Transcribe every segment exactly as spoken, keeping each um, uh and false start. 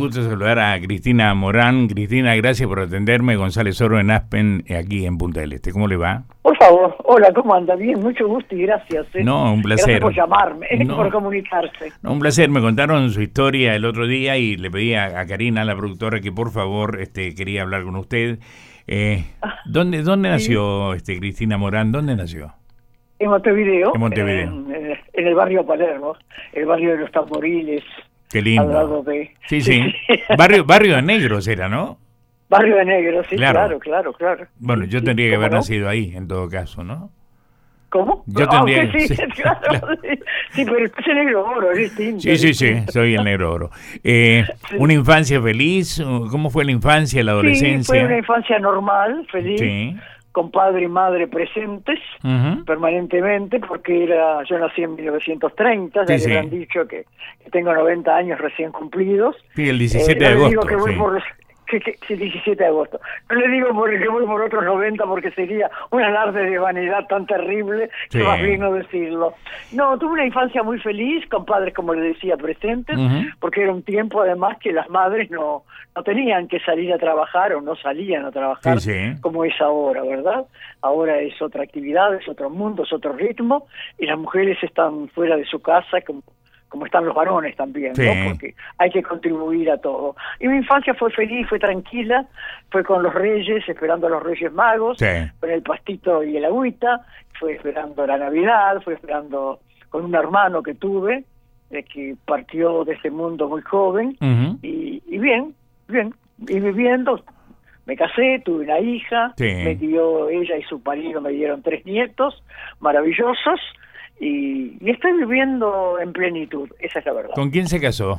gusto saludar a Cristina Morán. Cristina, gracias por atenderme. González Oro en Aspen, aquí en Punta del Este. ¿Cómo le va? Por favor, hola, ¿cómo anda? Bien, mucho gusto y gracias. ¿eh? No, un placer. Gracias por llamarme, no, por comunicarse. No, un placer. Me contaron su historia el otro día y le pedí a, a Karina, la productora, que por favor este, quería hablar con usted. Eh, ¿Dónde, dónde nació ¿Sí? este, Cristina Morán? ¿Dónde nació? En Montevideo. En Montevideo. En, en, en el barrio Palermo, el barrio de los Tamboriles. Qué lindo. Al lado de... Sí, sí. barrio, barrio de negros era, ¿no? Barrio de negros, sí, claro, claro, claro. claro. Bueno, yo sí, tendría que haber no? nacido ahí, en todo caso, ¿no? ¿Cómo? Yo tendría ah, sí, sí, claro, claro. sí, sí, pero usted es negro oro, es distinto. Sí, sí, sí, soy el negro oro. Eh, sí. ¿Una infancia feliz? ¿Cómo fue la infancia, la adolescencia? Sí, fue una infancia normal, feliz. Sí. Con padre y madre presentes uh-huh. permanentemente, porque era yo nací en mil novecientos treinta, ya sí, le han sí. dicho que, que tengo noventa años recién cumplidos. Sí, el diecisiete eh, de agosto. Digo que voy sí. por los, que, que, sí, diecisiete de agosto. No le digo por, que voy por otros noventa porque sería un alarde de vanidad tan terrible que sí. más bien no decirlo. No, tuve una infancia muy feliz, con padres, como le decía, presentes, uh-huh. porque era un tiempo además que las madres no... no tenían que salir a trabajar o no salían a trabajar sí, sí. como es ahora, ¿verdad? Ahora es otra actividad, es otro mundo, es otro ritmo, y las mujeres están fuera de su casa como, como están los varones también, sí. ¿no? Porque hay que contribuir a todo. Y mi infancia fue feliz, fue tranquila, fue con los reyes, esperando a los Reyes Magos, sí. con el pastito y el agüita, fue esperando la Navidad, fue esperando con un hermano que tuve, eh, que partió de este mundo muy joven, uh-huh. y, y bien, Bien, y viviendo, me casé, tuve una hija, sí. me dio ella y su marido, me dieron tres nietos maravillosos, y, y estoy viviendo en plenitud, esa es la verdad. ¿Con quién se casó?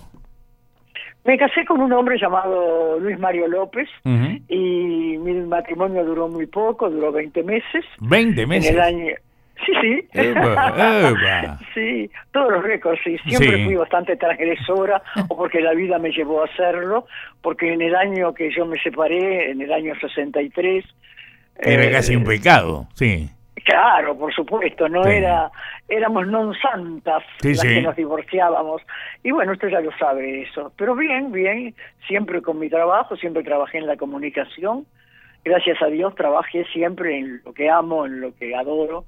Me casé con un hombre llamado Luis Mario López, uh-huh. y mi matrimonio duró muy poco, duró veinte meses. ¿veinte meses? En el año... Sí, sí. Eva, Eva. Sí, todos los récords, sí. Siempre sí. fui bastante transgresora, o porque la vida me llevó a hacerlo, porque en el año que yo me separé, en el año sesenta y tres... Era eh, casi un pecado, sí. Claro, por supuesto, no sí. era... Éramos non santas sí, las sí. que nos divorciábamos. Y bueno, usted ya lo sabe eso. Pero bien, bien, siempre con mi trabajo, siempre trabajé en la comunicación. Gracias a Dios trabajé siempre en lo que amo, en lo que adoro,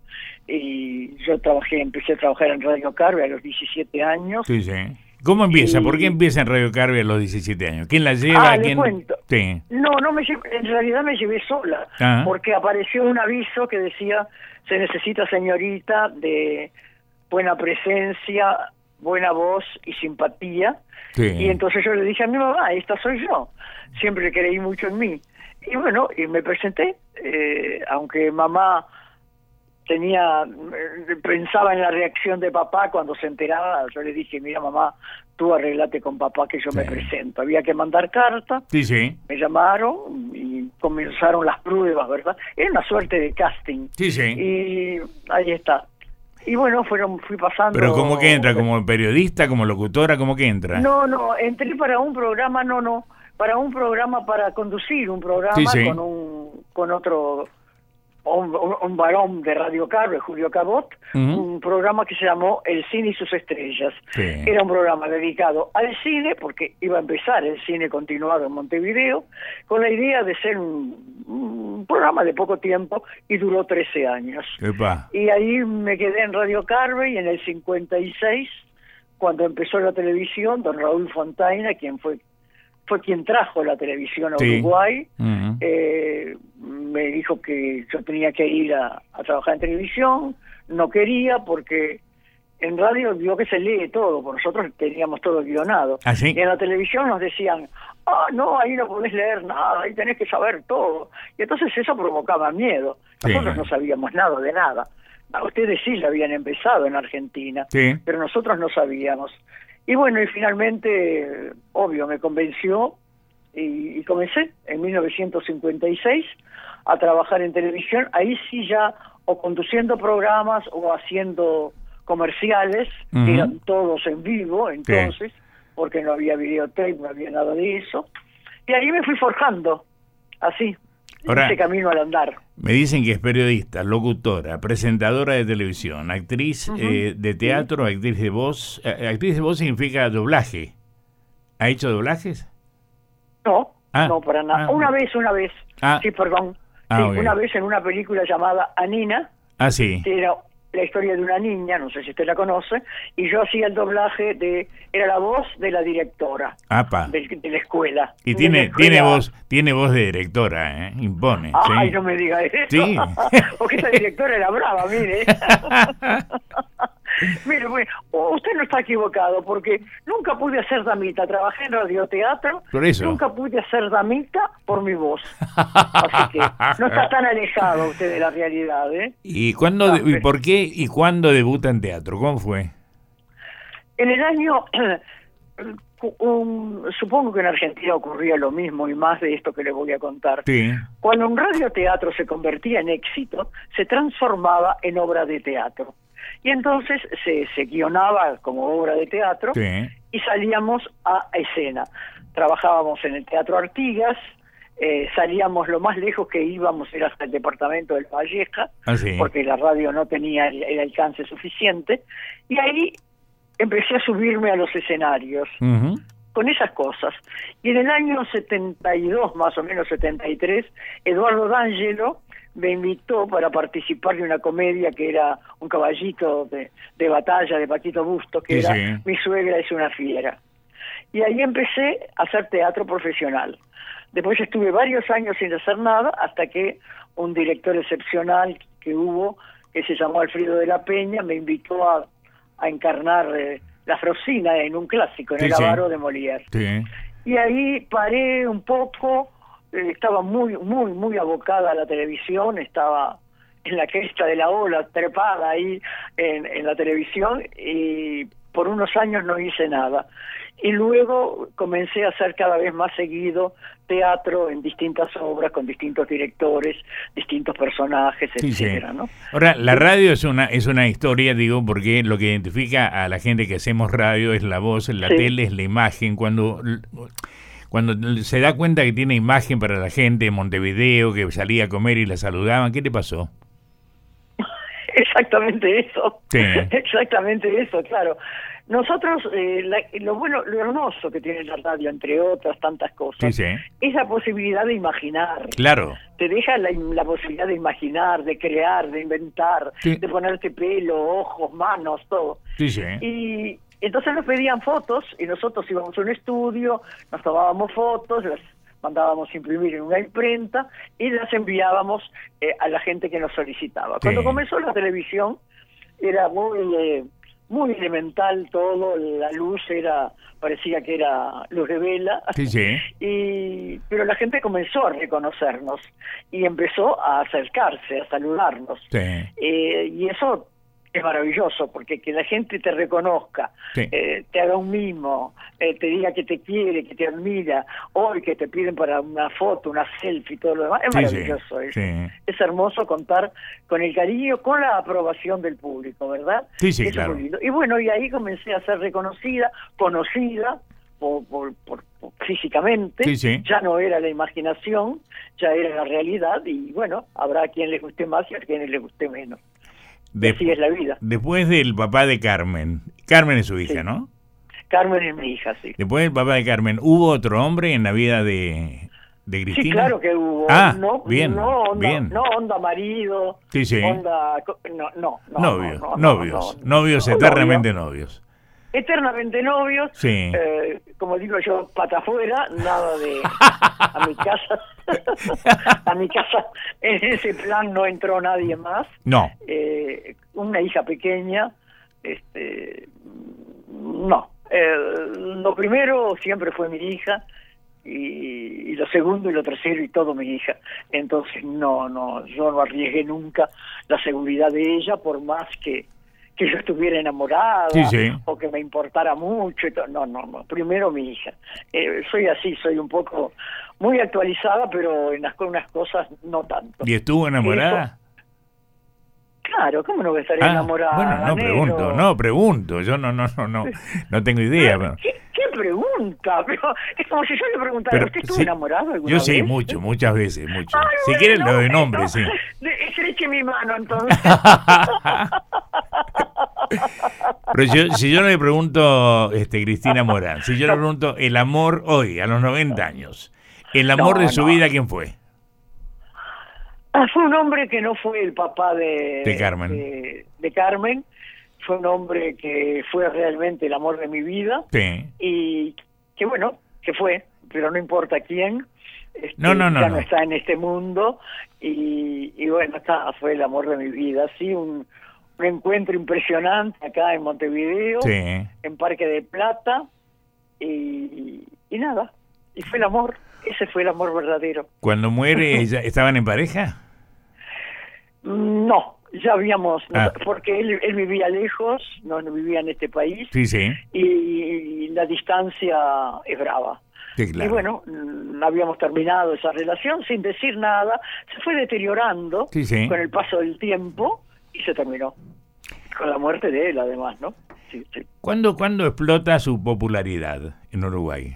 y yo trabajé, empecé a trabajar en Radio Carve a los diecisiete años. Sí, sí. ¿Cómo empieza? Y... ¿Por qué empieza en Radio Carve a los diecisiete años? ¿Quién la lleva? Ah, ¿Quién... le cuento. Sí. No, no me llevé, en realidad me llevé sola, ah. porque apareció un aviso que decía, se necesita señorita de buena presencia, buena voz y simpatía, sí. y entonces yo le dije a mi mamá, esta soy yo, siempre creí mucho en mí. Y bueno, y me presenté, eh, aunque mamá tenía, eh, pensaba en la reacción de papá cuando se enteraba, yo le dije, mira mamá, tú arreglate con papá que yo sí. me presento. Había que mandar carta, sí, sí. me llamaron y comenzaron las pruebas, ¿verdad? Era una suerte de casting. Sí, sí. Y ahí está. Y bueno, fueron, fui pasando... ¿Pero cómo que entra? ¿Como periodista, como locutora? ¿Cómo que entra? No, no, entré para un programa, no, no. para un programa, para conducir un programa sí, sí. con un con otro, un, un, un varón de Radio Carve, Julio Cabot, uh-huh. un programa que se llamó El Cine y sus Estrellas. Sí. Era un programa dedicado al cine, porque iba a empezar el cine continuado en Montevideo, con la idea de ser un, un programa de poco tiempo, y duró trece años. Epa. Y ahí me quedé en Radio Carve, y en el cincuenta y seis, cuando empezó la televisión, don Raúl Fontaina, quien fue fue quien trajo la televisión a sí. Uruguay, uh-huh. eh, me dijo que yo tenía que ir a, a trabajar en televisión, no quería porque en radio vio que se lee todo, por nosotros teníamos todo guionado, ¿Ah, sí? y en la televisión nos decían, ah, no, ahí no podés leer nada, ahí tenés que saber todo, y entonces eso provocaba miedo, nosotros sí. no sabíamos nada de nada, ustedes sí la habían empezado en Argentina, sí. pero nosotros no sabíamos. Y bueno, y finalmente, obvio, me convenció y, y comencé en mil novecientos cincuenta y seis a trabajar en televisión, ahí sí ya o conduciendo programas o haciendo comerciales, uh-huh. que eran todos en vivo entonces, sí. porque no había videotape, no había nada de eso, y ahí me fui forjando, así, Ahora, ese camino al andar. Me dicen que es periodista, locutora, presentadora de televisión, actriz uh-huh. eh, de teatro, sí. actriz de voz. Eh, actriz de voz significa doblaje. ¿Ha hecho doblajes? No, ah, no para nada. Ah, una vez, una vez. Ah. Sí, perdón. Ah, sí, okay. Una vez en una película llamada Anina, Ah, sí. que era la historia de una niña, no sé si usted la conoce, y yo hacía el doblaje de, era la voz de la directora Apa. de, de la escuela. Y De tiene, la escuela. tiene voz, tiene voz de directora, ¿eh? Impone. Ay, ¿sí? no me diga eso. Sí. Porque esa directora era brava, mire. Mire, bueno, usted no está equivocado, porque nunca pude hacer damita. Trabajé en radioteatro. Por eso. Nunca pude hacer damita por mi voz. Así que no está tan alejado usted de la realidad, ¿eh? ¿Y cuándo, No, y pero- por qué y cuándo debuta en teatro? ¿Cómo fue? En el año... un- supongo que en Argentina ocurría lo mismo y más de esto que le voy a contar. Sí. Cuando un radioteatro se convertía en éxito, se transformaba en obra de teatro. Y entonces se, se guionaba como obra de teatro Sí. y salíamos a escena. Trabajábamos en el Teatro Artigas, eh, salíamos lo más lejos que íbamos era hasta el departamento del Valleja, Ah, sí. porque la radio no tenía el, el alcance suficiente, y ahí empecé a subirme a los escenarios Ujú. con esas cosas. Y en el año setenta y dos, más o menos setenta y tres, Eduardo D'Angelo me invitó para participar de una comedia que era un caballito de, de batalla de Paquito Bustos, que Sí, era sí. Mi suegra es una fiera. Y ahí empecé a hacer teatro profesional. Después estuve varios años sin hacer nada, hasta que un director excepcional que hubo, que se llamó Alfredo de la Peña, me invitó a, a encarnar eh, la Frosina en un clásico, en Sí, el sí. Avaro de Molière. Sí. Y ahí paré un poco, eh, estaba muy, muy, muy abocada a la televisión, estaba en la cresta de la ola, trepada ahí en, en la televisión, y por unos años no hice nada. Y luego comencé a hacer cada vez más seguido teatro en distintas obras, con distintos directores, distintos personajes, Sí, sí. etcétera, ¿no? Ahora, la radio es una es una historia, digo, porque lo que identifica a la gente que hacemos radio es la voz, la Sí. tele es la imagen. Cuando cuando se da cuenta que tiene imagen para la gente en Montevideo, que salía a comer y la saludaban, ¿qué le pasó? Exactamente eso, Sí. exactamente eso, claro. Nosotros, eh, la- lo bueno, lo hermoso que tiene la radio, entre otras tantas cosas, Sí, sí. es la posibilidad de imaginar. Claro. Te deja la, la posibilidad de imaginar, de crear, de inventar, Sí. de ponerte pelo, ojos, manos, todo. Sí, sí. Y entonces nos pedían fotos y nosotros íbamos a un estudio, nos tomábamos fotos, las mandábamos imprimir en una imprenta y las enviábamos eh, a la gente que nos solicitaba. Sí. Cuando comenzó la televisión era muy eh, muy elemental todo, la luz era parecía que era luz de vela. Sí, sí. Y pero la gente comenzó a reconocernos y empezó a acercarse, a saludarnos. Sí. Eh, y eso es maravilloso, porque que la gente te reconozca, Sí. eh, te haga un mimo, eh, te diga que te quiere, que te admira, hoy que te piden para una foto, una selfie, todo lo demás, es Sí, maravilloso. sí, Es, sí. es hermoso contar con el cariño, con la aprobación del público, ¿verdad? Sí, sí, Eso es claro. muy lindo. Y bueno, y ahí comencé a ser reconocida, conocida, por, por, por- por- físicamente, Sí, sí. ya no era la imaginación, ya era la realidad, y bueno, habrá a quien le guste más y a quien le guste menos. De- Así es la vida. Después del papá de Carmen. Carmen es su hija, Sí. ¿no? Carmen es mi hija, sí. Después del papá de Carmen, ¿hubo otro hombre en la vida de, de Cristina? Sí, claro que hubo. Ah, no, bien, no, onda, bien. no onda marido, Sí, sí. onda... co- No, no, no. Novios, no, no, novios, no, no. novios, No, eternamente novio. novios. Eternamente novios. Sí. eh, como digo yo, pata afuera, nada de... A mi casa... a mi casa, en ese plan no entró nadie más. No. Eh, una hija pequeña, este... No. Eh, lo primero siempre fue mi hija, y, y lo segundo y lo tercero y todo mi hija. Entonces no, no, yo no arriesgué nunca la seguridad de ella, por más que, que yo estuviera enamorada, Sí, sí. o que me importara mucho. Y todo. No, no, no, primero mi hija. Eh, soy así, soy un poco muy actualizada, pero en las, unas cosas no tanto. ¿Y estuvo enamorada? Claro, ¿cómo no voy a estar Ah, enamorada? bueno, no negro? pregunto, no pregunto. Yo no, no, no, no, no tengo idea. pero- ¿Qué, qué pregunta? Pero es como si yo le preguntara, Pero ¿usted estuvo sí, enamorado alguna yo sí, vez? mucho, muchas veces, mucho. Ay, Si bueno, quieren lo de bueno. nombre, sí. De- Estreche mi mano, entonces. Pero yo, si yo le pregunto, este, Cristina Morán, si yo le pregunto el amor hoy, a los noventa años, ¿El amor No, de su no. vida quién fue? Ah, fue un hombre que no fue el papá de, De Carmen. de, de Carmen, fue un hombre que fue realmente el amor de mi vida, Sí. y que bueno, que fue, pero no importa quién, este, No, no, no, ya no. no está en este mundo, y, y bueno, está, fue el amor de mi vida, sí, un, un encuentro impresionante acá en Montevideo, Sí. en Parque de Plata, y, y nada, y fue el amor, ese fue el amor verdadero. Cuando muere, ¿ya ¿estaban en pareja? No, ya habíamos, Ah. porque él, él vivía lejos, no, no vivía en este país, Sí, sí. y, y la distancia es brava. Sí, claro. Y bueno, mm, habíamos terminado esa relación sin decir nada, se fue deteriorando Sí, sí. con el paso del tiempo y se terminó. Con la muerte de él, además, ¿no? Sí, sí. ¿Cuándo, ¿Cuándo explota su popularidad en Uruguay?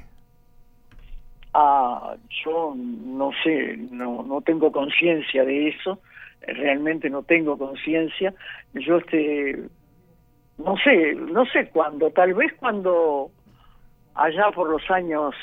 Ah, yo no sé, no, no tengo conciencia de eso, realmente no tengo conciencia. Yo este, no sé, no sé cuándo, tal vez cuando allá por los años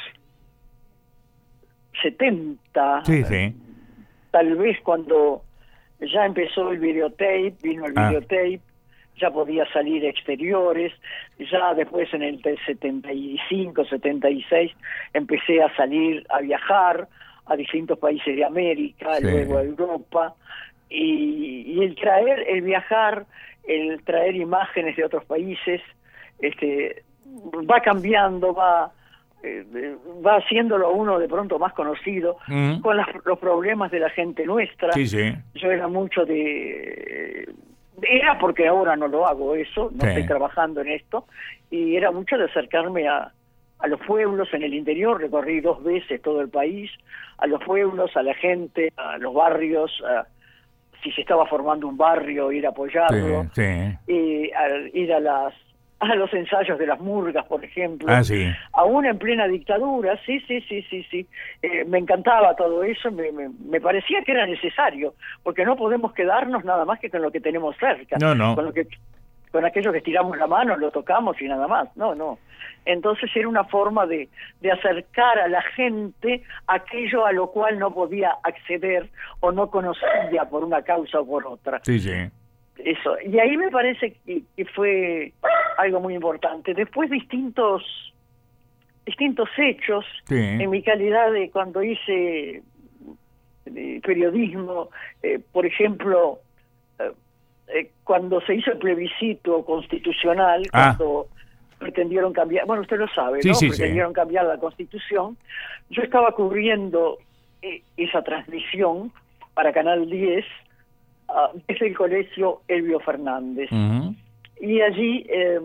setenta, Sí, sí. tal vez cuando ya empezó el videotape, vino el Ah. videotape, ya podía salir a exteriores, ya después en el setenta y cinco, setenta y seis empecé a salir a viajar a distintos países de América, Sí. luego a Europa, y, y el traer, el viajar, el traer imágenes de otros países, este, va cambiando, va eh, va haciéndolo a uno de pronto más conocido, Mm. con las, los problemas de la gente nuestra. Sí, sí. Yo era mucho de... Era porque ahora no lo hago eso, no Sí. estoy trabajando en esto, y era mucho de acercarme a, a los pueblos en el interior, recorrí dos veces todo el país, a los pueblos, a la gente, a los barrios, a, si se estaba formando un barrio, ir a apoyarlo, Sí, sí. y a, ir a las a los ensayos de las murgas, por ejemplo, Ah, sí. aún en plena dictadura, sí, sí, sí, sí, sí, eh, me encantaba todo eso, me, me, me parecía que era necesario, porque no podemos quedarnos nada más que con lo que tenemos cerca, No, no. con lo que con aquello que estiramos la mano, lo tocamos y nada más, no, no. Entonces era una forma de, de acercar a la gente aquello a lo cual no podía acceder o no conocía por una causa o por otra. Sí, sí. Eso, y ahí me parece que, que fue algo muy importante. Después distintos distintos hechos, Sí. en mi calidad de cuando hice de periodismo, eh, por ejemplo, eh, eh, cuando se hizo el plebiscito constitucional, Ah. cuando pretendieron cambiar, bueno, usted lo sabe, Sí, ¿no? sí, sí. pretendieron cambiar la Constitución, yo estaba cubriendo eh, esa transmisión para Canal diez, uh, desde el colegio Elvio Fernández. Ujú. Y allí eh,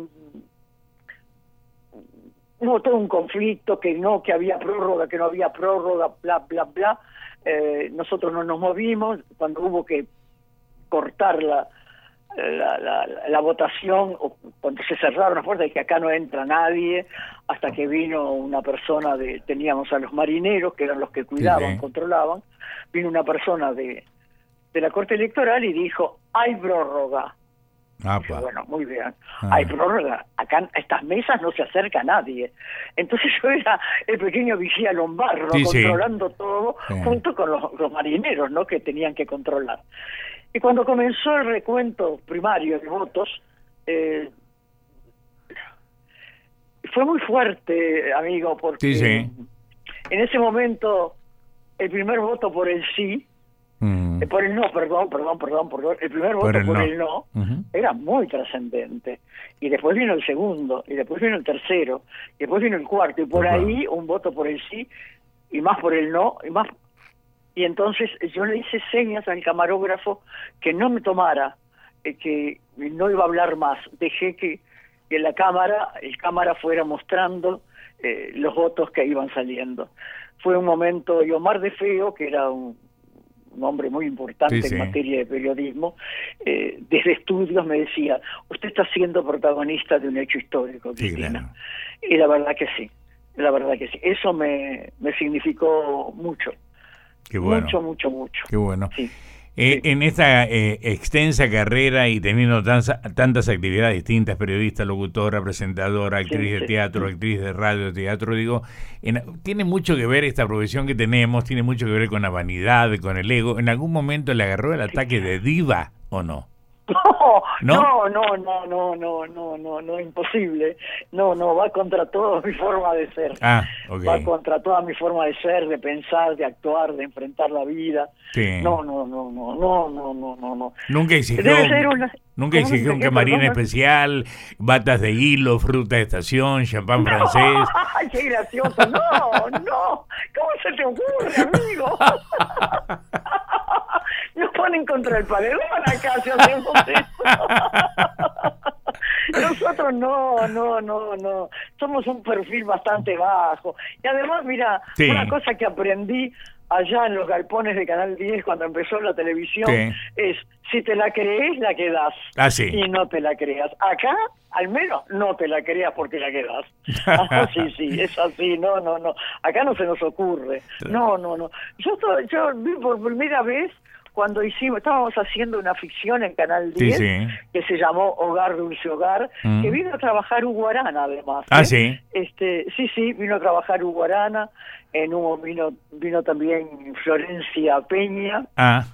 hubo todo un conflicto, que no, que había prórroga, que no había prórroga, bla, bla, bla. Eh, nosotros no nos movimos. Cuando hubo que cortar la, la, la, la votación, o cuando se cerraron las puertas, y que acá no entra nadie, hasta que vino una persona de, teníamos a los marineros, que eran los que cuidaban, Sí, sí. controlaban, vino una persona de, de la Corte Electoral y dijo, hay prórroga. Apa. Dije, bueno, muy bien. Ah. Hay prórroga. Acá a estas mesas no se acerca nadie. Entonces yo era el pequeño vigía Lombardo, Sí, sí. controlando todo, Sí. junto con los, los marineros, ¿no?, que tenían que controlar. Y cuando comenzó el recuento primario de votos, eh, fue muy fuerte, amigo, porque Sí, sí. en ese momento el primer voto por el sí, Mm. eh, por el no, perdón, perdón, perdón, perdón, el primer voto Por por el el no. no, Ujú. era muy trascendente. Y después vino el segundo, y después vino el tercero, y después vino el cuarto, y por Opa. ahí un voto por el sí, y más por el no, y más. Y entonces yo le hice señas al camarógrafo que no me tomara, eh, que no iba a hablar más. Dejé que, que la cámara, el cámara fuera mostrando eh, los votos que iban saliendo. Fue un momento, y Omar de Feo, que era un, un hombre muy importante Sí, sí. en materia de periodismo, eh, desde estudios me decía, usted está siendo protagonista de un hecho histórico, Sí, Cristina. claro. Y la verdad que sí, la verdad que sí. Eso me, me significó mucho. Qué bueno. Mucho, mucho, mucho. Qué bueno. Sí. Eh, en esta eh, extensa carrera y teniendo tanza, tantas actividades distintas, periodista, locutora, presentadora, actriz sí, de sí. teatro, actriz de radio, teatro, digo, en, tiene mucho que ver esta profesión que tenemos, tiene mucho que ver con la vanidad, con el ego. ¿En algún momento le agarró el ataque de diva o no? No, no, no, no, no, no, no, no, no, imposible. No, no, va contra toda mi forma de ser. Ah, okay. Va contra toda mi forma de ser, de pensar, de actuar, de enfrentar la vida. Sí. No, no, no, no, no, no, no, no, no. Nunca exigió, una... nunca exigió un camarín perdón? especial, batas de hilo, fruta de estación, champán no. francés. ¡Ay, qué gracioso! No, no. ¿Cómo se te ocurre, amigo? Nos ponen contra el paredón acá si hacemos eso. Nosotros no, no, no, no. Somos un perfil bastante bajo. Y además, mira, sí. una cosa que aprendí allá en los galpones de Canal diez cuando empezó la televisión sí. es, si te la crees, la quedás. Ah, sí. Y no te la creas. Acá, al menos, no te la creas porque la quedás. Ah, sí, sí, es así. No, no, no. Acá no se nos ocurre. No, no, no. Yo, yo vi por primera vez cuando hicimos, estábamos haciendo una ficción en Canal diez, sí, sí. que se llamó Hogar Dulce Hogar, mm. que vino a trabajar Hugo Arana, además. Ah, ¿eh? sí. Este, sí, sí, vino a trabajar Hugo Arana, en un, vino, vino también Florencia Peña, ah.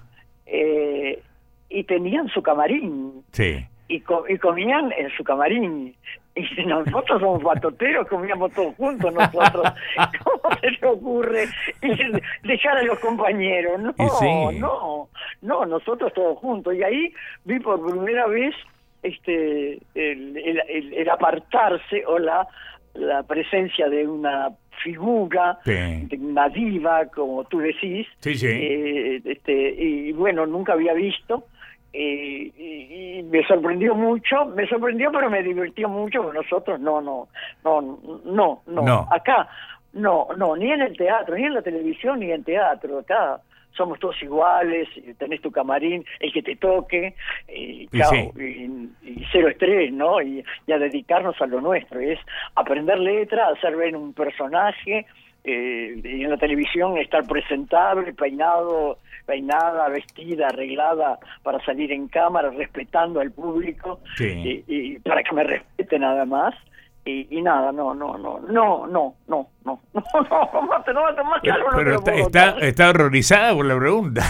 eh, y tenían su camarín. Sí. Y, co y comían en su camarín. Y nosotros somos batoteros, comíamos todos juntos nosotros. ¿Cómo se le ocurre dejar a los compañeros? No, sí. no, no, nosotros todos juntos. Y ahí vi por primera vez este el, el, el, el apartarse o la, la presencia de una figura, sí. de una diva, como tú decís. Sí, sí. Eh, este, y bueno, nunca había visto. Y, y, y me sorprendió mucho, me sorprendió pero me divirtió mucho, porque nosotros no, no, no, no, no, no. acá, no, no, ni en el teatro, ni en la televisión, ni en teatro, acá somos todos iguales, tenés tu camarín, el que te toque, y, y, sí. y, y cero estrés, ¿no? Y, y a dedicarnos a lo nuestro, es aprender letra, hacer ver un personaje, eh, y en la televisión estar presentable, peinado, peinada, vestida, arreglada para salir en cámara, respetando al público, sí. y, y para que me respete nada más. Y, y nada, no, no, no, no, no, no, no, no, no, más, no, más claro, pero no está, está, está horrorizada por la pregunta.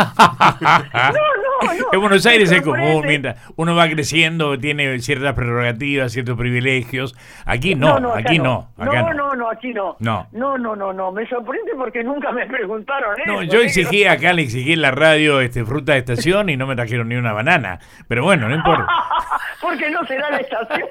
No, no, no. En Buenos Aires es común, mientras uno va creciendo, tiene ciertas prerrogativas, ciertos privilegios. Aquí no, no, no aquí no. no. Acá no, no, no, no, aquí no. No, no, no, no, no. Me sorprende porque nunca me preguntaron eso. No, yo exigí acá, le exigí en la radio este fruta de estación y no me trajeron ni una banana. Pero bueno, no importa. Porque no será la estación.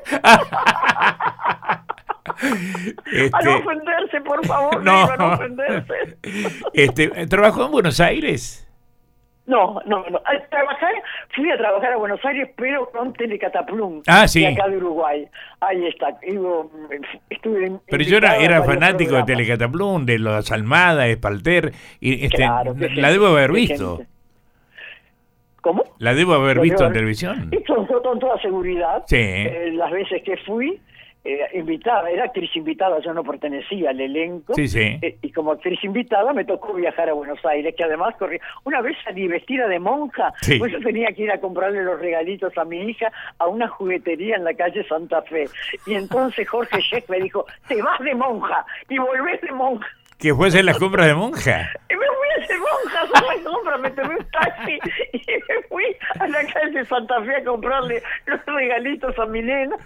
Este, a no ofenderse, por favor, no, a no ofenderse. Este, ¿trabajó en Buenos Aires? No, no, no. A trabajar, fui a trabajar a Buenos Aires, pero con Telecataplum, ah, sí. de acá de Uruguay. Ahí está. Iba, estuve en, pero yo era, era fanático programas. de Telecataplum, de los Almada, Espalter, y este, claro, la gente, debo haber visto. Gente. ¿Cómo? La debo haber Lo visto debo en televisión. Esto con toda seguridad. Sí. Eh, las veces que fui, eh, invitada, era actriz invitada, yo no pertenecía al elenco. Sí, sí. Eh, y como actriz invitada me tocó viajar a Buenos Aires, que además corría. Una vez salí vestida de monja, sí. pues yo tenía que ir a comprarle los regalitos a mi hija a una juguetería en la calle Santa Fe. Y entonces Jorge Sheck me dijo, te vas de monja y volvés de monja. ¿Que fue a hacer las compras de monja? Y me fui a hacer monja a hacer las compras, me tomé un taxi y me fui a la calle Santa Fe a comprarle los regalitos a mi nena.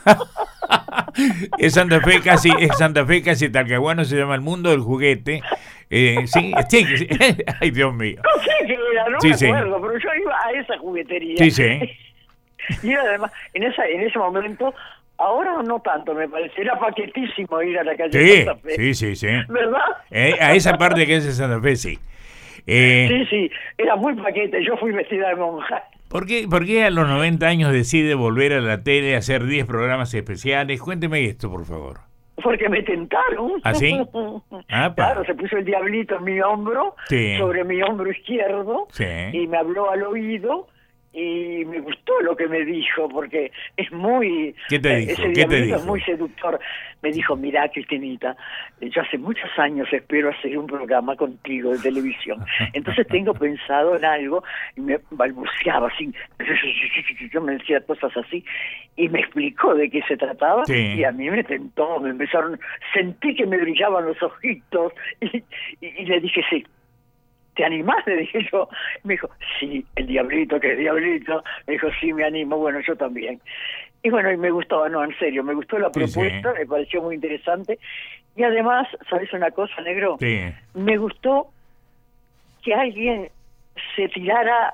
Es Santa Fe casi, es Santa Fe casi Talcahuano, se llama el mundo del juguete. Eh, sí, sí, sí, ay Dios mío. No sé qué era, no sí, me sí. acuerdo, pero yo iba a esa juguetería. Sí, sí. Y además, en esa, en ese momento, ahora no tanto me parece, era paquetísimo ir a la calle sí, Santa Fe. Sí, sí, sí. ¿Verdad? Eh, a esa parte que es de Santa Fe, sí. Eh, sí, sí, era muy paquete, yo fui vestida de monja. ¿Por qué, ¿Por qué a los noventa años decide volver a la tele a hacer diez programas especiales? Cuénteme esto, por favor. Porque me tentaron. ¿Ah, sí? Ah, claro, se puso el diablito en mi hombro, sí. sobre mi hombro izquierdo, sí. y me habló al oído, y me gustó lo que me dijo, porque es muy... ¿Qué te dijo? Ese ¿Qué te dijo? Es muy seductor. Me dijo, mirá, Cristinita, yo hace muchos años espero hacer un programa contigo de televisión. Entonces tengo pensado en algo, y me balbuceaba así, yo me decía cosas así, y me explicó de qué se trataba, sí. Y a mí me tentó, me empezaron, sentí que me brillaban los ojitos, y, y, y le dije, sí. ¿Te animás? Le dije yo. Me dijo, sí, el diablito, que es diablito. Me dijo, sí, me animo. Bueno, yo también. Y bueno, y me gustó, no, en serio, me gustó la propuesta, sí, sí. Me pareció muy interesante. Y además, ¿sabes una cosa, negro? Sí. Me gustó que alguien se tirara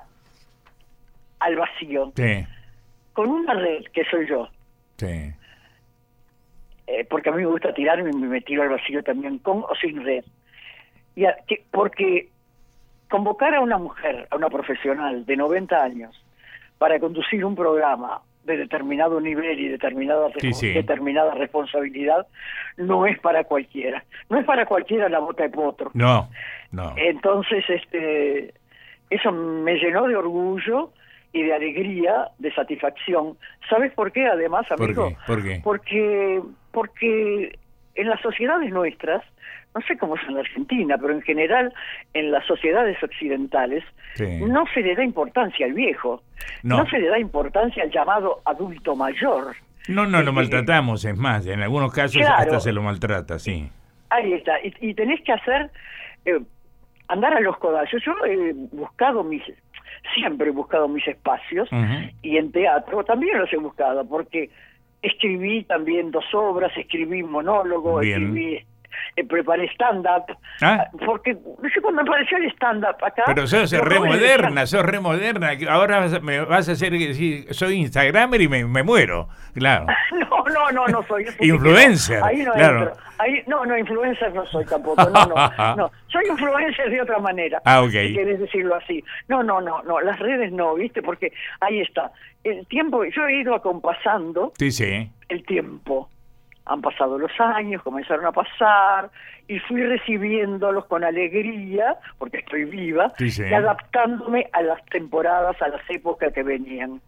al vacío. Sí. Con una red, que soy yo. Sí. Eh, porque a mí me gusta tirarme y me tiro al vacío también, con o sin red. Y a, que, porque... convocar a una mujer, a una profesional de noventa años, para conducir un programa de determinado nivel y determinada, sí, sí. determinada responsabilidad, no es para cualquiera. No es para cualquiera la bota de potro. No, no. Entonces, este, eso me llenó de orgullo y de alegría, de satisfacción. ¿Sabes por qué, además, amigo? ¿Por qué? ¿Por qué? Porque, porque en las sociedades nuestras, no sé cómo es en la Argentina, pero en general en las sociedades occidentales, sí, no se le da importancia al viejo, no, no se le da importancia al llamado adulto mayor. No, no lo maltratamos, es más, en algunos casos claro, hasta se lo maltrata, sí. Ahí está, y, y tenés que hacer, eh, andar a los codazos. Yo he buscado mis, siempre he buscado mis espacios, uh-huh. Y en teatro también los he buscado, porque escribí también dos obras, escribí monólogo, bien. escribí... Eh, preparé stand-up, ¿Ah? porque no sé cuándo apareció el stand-up acá. Pero sos re moderna, sos re moderna. Ahora vas, me vas a hacer que sí, soy Instagramer y me, me muero, claro. No, no, no, no soy. Influencer, no. Ahí no claro. entro. Ahí, no, no, influencer no soy tampoco, no, no, no. Soy influencer de otra manera, ah, ok. si querés decirlo así. No, no, no, no, las redes no, ¿viste? Porque ahí está. El tiempo, yo he ido acompasando sí, sí. el tiempo. Han pasado los años, comenzaron a pasar, y fui recibiéndolos con alegría, porque estoy viva, sí, sí. Y adaptándome a las temporadas, a las épocas que venían.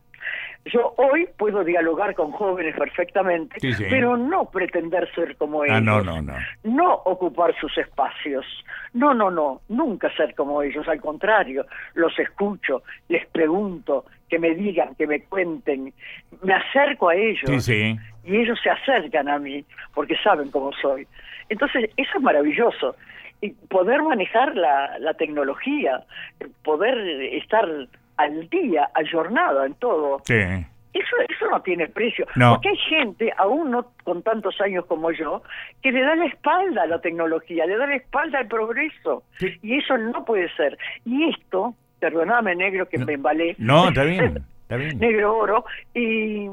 Yo hoy puedo dialogar con jóvenes perfectamente, sí, sí. pero no pretender ser como ellos. Ah, no, no, no. No ocupar sus espacios. No, no, no. Nunca ser como ellos. Al contrario, los escucho, les pregunto, que me digan, que me cuenten. Me acerco a ellos. Sí, sí. Y ellos se acercan a mí, porque saben cómo soy. Entonces, eso es maravilloso. Y poder manejar la, la tecnología, poder estar al día, ayornada en todo. Sí. Eso, eso no tiene precio. No. Porque hay gente, aún no con tantos años como yo, que le da la espalda a la tecnología, le da la espalda al progreso. Sí. Y eso no puede ser. Y esto, perdóname, negro, que no. me embalé. No, está bien, está bien. Negro oro. Y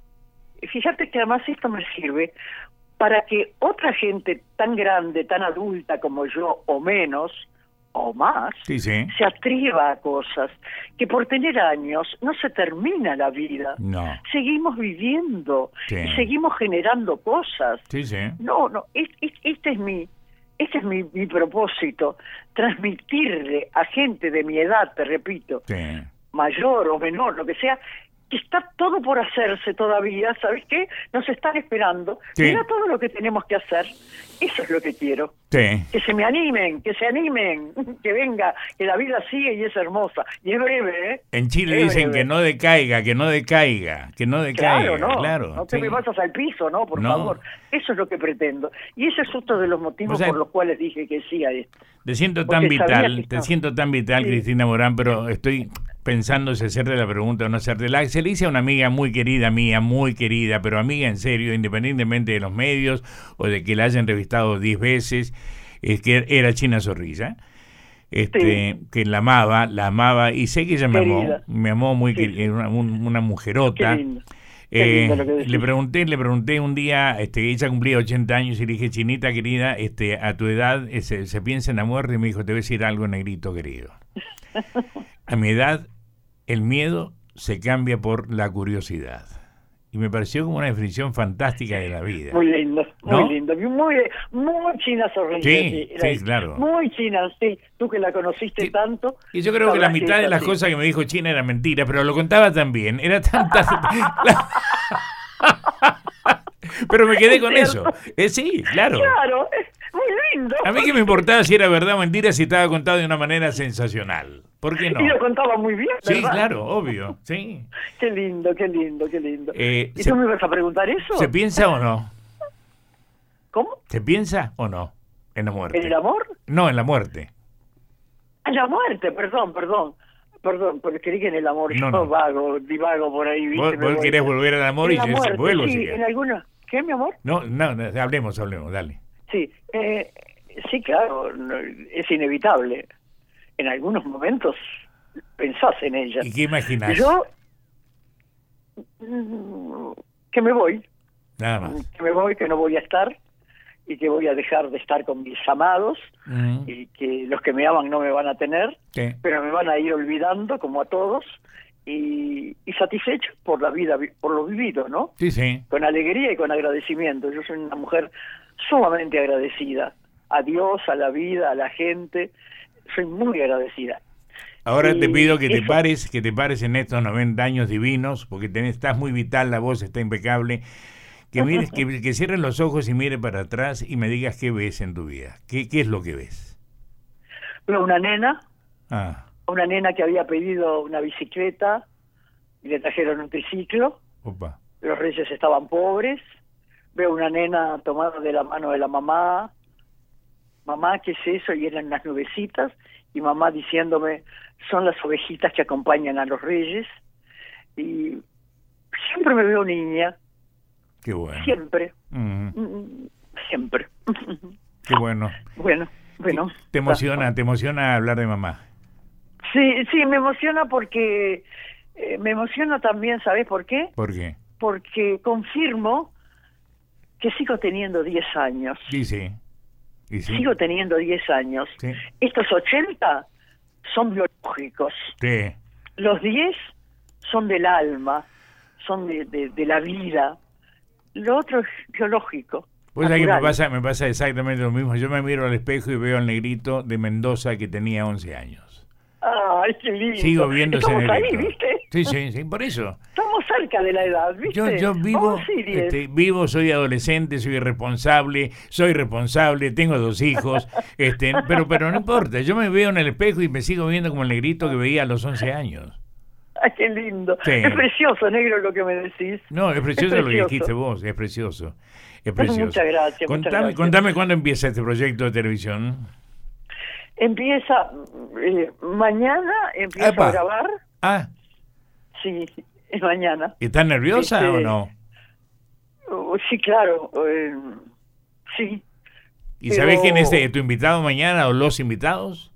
fíjate que además esto me sirve para que otra gente tan grande, tan adulta como yo, o menos, o más, sí, sí. se atreva a cosas que por tener años no se termina la vida. No. Seguimos viviendo, sí. Y seguimos generando cosas. Sí, sí. No, no, es, es, este es mi este es mi, mi propósito, transmitirle a gente de mi edad, te repito, sí. mayor o menor, lo que sea, que está todo por hacerse todavía, ¿sabes qué? Nos están esperando. Sí. Mira todo lo que tenemos que hacer. Eso es lo que quiero. Sí. Que se me animen, que se animen, que venga, que la vida sigue y es hermosa. Y es breve, ¿eh? En Chile es dicen breve. que no decaiga, que no decaiga, que no decaiga. Claro, no, claro, no te sí. me pasas al piso, ¿no? Por no. favor. Eso es lo que pretendo. Y ese es otro de los motivos o sea, por los cuales dije que sí a esto. Te siento tan Porque vital, que te no. siento tan vital, sí. Cristina Morán, pero estoy pensando si hacerte la pregunta o no hacértela. Se le hice a una amiga muy querida mía, muy querida, pero amiga en serio, independientemente de los medios o de que la haya entrevistado diez veces, es que era China Zorrilla, este, sí. que la amaba, la amaba, y sé que ella me Querida. amó, me amó muy, sí. querida, una, una mujerota. Qué lindo. Qué Eh, lindo lo que le pregunté, le pregunté un día, este, ella cumplía ochenta años y le dije, Chinita querida, este, a tu edad eh, se, se piensa en la muerte, y me dijo, te voy a decir algo, negrito querido. A mi edad, el miedo se cambia por la curiosidad. Y me pareció como una definición fantástica de la vida. Muy lindo, ¿no? muy lindo. Muy, muy China Zorrilla. Sí, sí, sí, claro. Muy China, sí. Tú que la conociste Sí. tanto. Y yo creo que la mitad que de las así. cosas que me dijo China era mentira, pero lo contaba también. Era tanta... Pero me quedé con eso. Eh, sí, claro. Claro, es muy lindo. A mí que me importaba si era verdad o mentira, si estaba contado de una manera sensacional. ¿Por qué no? Y lo contaba muy bien, Sí, ¿verdad? claro, obvio. Sí. Qué lindo, qué lindo, qué lindo. Eh, ¿Y se- tú me vas a preguntar eso? ¿Se piensa o no? ¿Cómo? ¿Se piensa o no en la muerte? ¿En el amor? No, en la muerte. En la muerte, perdón, perdón. Perdón, porque creí que en el amor No, yo no. vago, divago por ahí, ¿viste? Vos, Me vos voy. querés volver al amor En y la se muerte, vuelvo sí, si querés. en alguna... ¿Qué, mi amor? No, no, no, hablemos, hablemos, dale. Sí, eh, sí, claro, no, es inevitable. En algunos momentos pensás en ella. ¿Y qué imaginás? Yo, mm, que me voy, Nada más. que me voy, que no voy a estar y que voy a dejar de estar con mis amados Mm, y que los que me aman no me van a tener, sí. pero me van a ir olvidando como a todos y, y satisfechos por la vida, vi- por lo vivido, ¿no? Sí, sí. Con alegría y con agradecimiento. Yo soy una mujer sumamente agradecida a Dios, a la vida, a la gente. Soy muy agradecida. Ahora Y te pido que te eso- pares, que te pares en estos noventa años divinos, porque tenés, estás muy vital, la voz está impecable. Que mires, que, que cierres los ojos y mire para atrás y me digas qué ves en tu vida. ¿Qué, qué es lo que ves? Veo una nena, Ah, una nena que había pedido una bicicleta y le trajeron un triciclo. opa. Los reyes estaban pobres. Veo una nena tomada de la mano de la mamá. Mamá, ¿qué es eso? Y eran unas nubecitas. Y mamá diciéndome, son las ovejitas que acompañan a los reyes. Y siempre me veo niña, Qué bueno. siempre, Mm, Mm, siempre. qué bueno. Bueno, bueno. ¿Te emociona, te emociona hablar de mamá? Sí, sí, me emociona porque, eh, me emociona también, ¿sabes por qué? ¿Por qué? Porque confirmo que sigo teniendo diez años. Sí, sí. ¿Y sí? Sigo teniendo diez años. Sí. Estos ochenta son biológicos. Sí. Los diez son del alma, son de, de, de la vida. Lo otro es biológico. Pues ahí me natural. pasa, me pasa exactamente lo mismo. Yo me miro al espejo y veo al negrito de Mendoza que tenía once años. Ay, qué lindo. Sigo viendo ese Estamos ahí, negrito. ¿viste? Sí, sí, sí, por eso. Estamos cerca de la edad, ¿viste? Yo, yo vivo, Vamos, Siries. este, vivo, soy adolescente, soy irresponsable, soy responsable, tengo dos hijos, este, pero, pero no importa. Yo me veo en el espejo y me sigo viendo como el negrito que veía a los once años. Ay, qué lindo. Sí. Es precioso, negro, lo que me decís. No, es precioso, Es lo que precioso. dijiste vos, es precioso. Es precioso. Muchas gracias, muchas Contame, gracias. contame cuándo empieza este proyecto de televisión. Empieza, eh, mañana empiezo Epa. a grabar. Ah, Sí, es mañana. ¿estás nerviosa Este, o no? Uh, sí, claro. eh, sí, ¿Y pero- sabés quién es eh, tu invitado mañana o los invitados?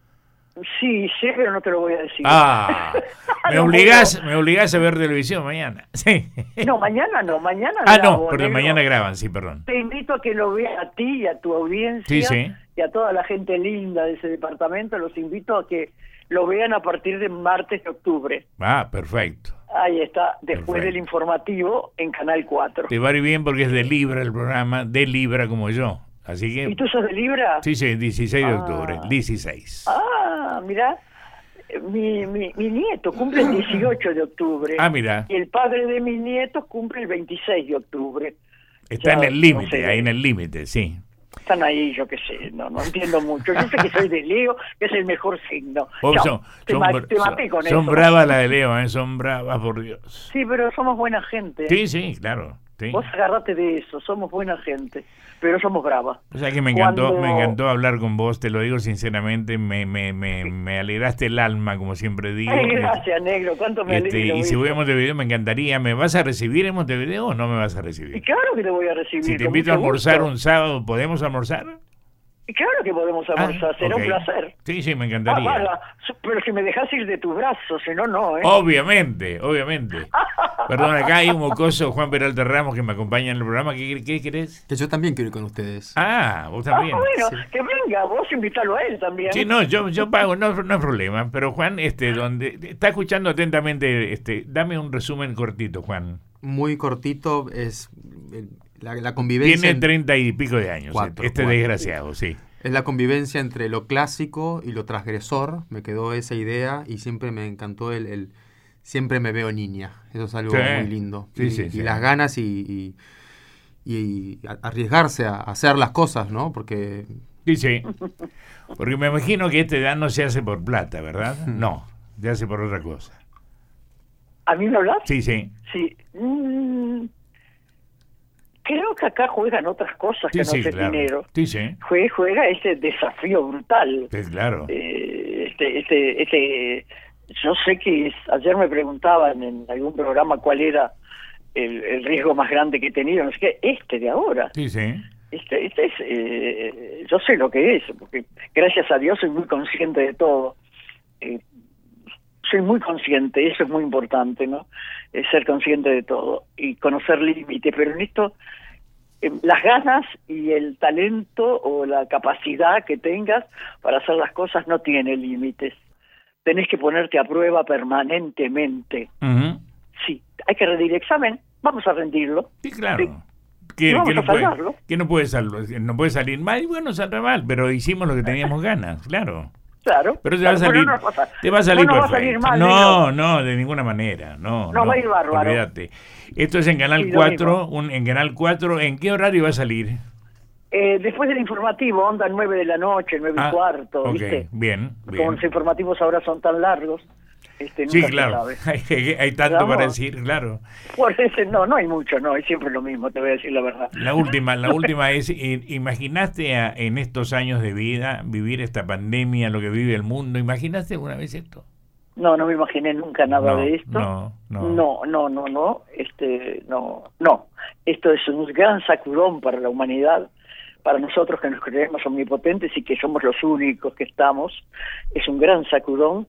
sí, sé, pero no te lo voy a decir. Ah, me No obligás, puedo. me obligás a ver televisión mañana. Sí. No, mañana no, mañana Ah, grabo, no, perdón, negro. mañana graban, sí, perdón. Te invito a que lo veas a ti y a tu audiencia Sí, sí. y a toda la gente linda de ese departamento. Los invito a que lo vean a partir de martes de octubre. Ah, perfecto. Ahí está, después Perfecto. del informativo en Canal cuatro. Te va a ir bien porque es de Libra el programa, de Libra como yo. Así que, ¿Y tú sos de Libra? sí, sí, dieciséis de Ah. octubre, dieciséis. Ah, mirá, mi, mi, mi nieto cumple el dieciocho de octubre. Ah, mira, Y el padre de mis nietos cumple el veintiséis de octubre. está Ya, en el no límite, sé. ahí en el límite, sí. Están ahí, yo qué sé, no, no entiendo mucho. Yo sé que soy de Leo, que es el mejor signo. Oh, Chao, son, te, son ma- br- te maté con son- son eso. bravas la de Leo, ¿eh? Son bravas, por Dios. Sí, pero somos buena gente. Sí, sí, claro. Sí. Vos agarrate de eso, somos buena gente, pero somos bravas. O sea que me encantó, Cuando- me encantó hablar con vos, te lo digo sinceramente, me, me, me, me alegraste el alma, como siempre digo. Ay, gracias, negro, cuánto me Este, alegro. y si ¿viste? voy a Montevideo me encantaría. ¿Me vas a recibir en Montevideo o no me vas a Y recibir? claro que te voy a recibir. Si te con invito a mucho almorzar gusto. un sábado, ¿podemos almorzar? Y claro que podemos almorzar, Ah, será ok. un placer. Sí, sí, me Ah, encantaría. vaya, pero si me dejas ir de tus brazos, si no, no, ¿eh? Obviamente, obviamente. Perdón, acá hay un mocoso, Juan Peralta Ramos, que me acompaña en el programa. ¿Qué, qué querés? Que yo también quiero ir con ustedes. Ah, vos Ah, también. bueno, Sí. que venga, vos invítalo a él también. Sí, no, yo, yo pago, no, no es problema. Pero Juan, este, donde está escuchando atentamente, este, dame un resumen cortito, Juan. muy cortito, es la, la convivencia... Tiene treinta y pico de años, cuatro, este cuatro. desgraciado, sí. Es la convivencia entre lo clásico y lo transgresor, me quedó esa idea y siempre me encantó el... el siempre me veo niña, eso es algo sí. muy lindo. Sí, y, sí, y sí. las ganas y, y, y arriesgarse a hacer las cosas, ¿no? Porque... Sí, sí. Porque me imagino que esta edad no se hace por plata, ¿verdad? No, se hace por otra cosa. ¿A mí me hablas? Sí, sí. Sí. Mm, creo que acá juegan otras cosas Sí, que no sí, es el claro. dinero. Sí, sí. Juega, juega ese desafío brutal. Sí, claro. Eh, este, este, este, yo sé que es- ayer me preguntaban en algún programa cuál era el, el riesgo más grande que he tenido, no sé qué, este de ahora. Sí, sí. Este, este es, eh, yo sé lo que es, porque gracias a Dios soy muy consciente de todo. Eh, soy muy consciente, eso es muy importante, ¿no? Eh, ser consciente de todo y conocer límites, pero en esto eh, las ganas y el talento o la capacidad que tengas para hacer las cosas no tiene límites. Tenés que ponerte a prueba permanentemente. Ujú. Sí, hay que rendir examen, vamos a rendirlo. Sí, claro. Sí. Que, Y vamos que no a puede, salvarlo. que no puede sal- no puede salir mal, y bueno, saldrá mal, pero hicimos lo que teníamos ganas, claro. Claro. Pero te claro, va a salir, no nos va a- te va a salir no nos va a perfecto. salir mal, no, Lino. no, de ninguna manera, no. Nos no, va a ir bárbaro. Olvídate. Esto es en Canal Sí, lo cuatro, un, en Canal cuatro, ¿en qué horario va a salir? Eh, después del informativo, onda nueve de la noche, nueve Ah, y cuarto, ok, ¿viste? bien, Como bien. los informativos ahora son tan largos, este, nunca Sí, se claro, sabe. hay, hay tanto Vamos. para decir, claro. Por ese, no, no hay mucho, no, es siempre lo mismo, te voy a decir la verdad. La última, la última es, eh, ¿imaginaste a- en estos años de vida vivir esta pandemia, lo que vive el mundo? ¿Imaginaste alguna vez esto? No, no me imaginé nunca nada No, de esto. no, no. no, no, no, no, este, no, no. Esto es un gran sacudón para la humanidad, para nosotros que nos creemos omnipotentes y que somos los únicos que estamos. Es un gran sacudón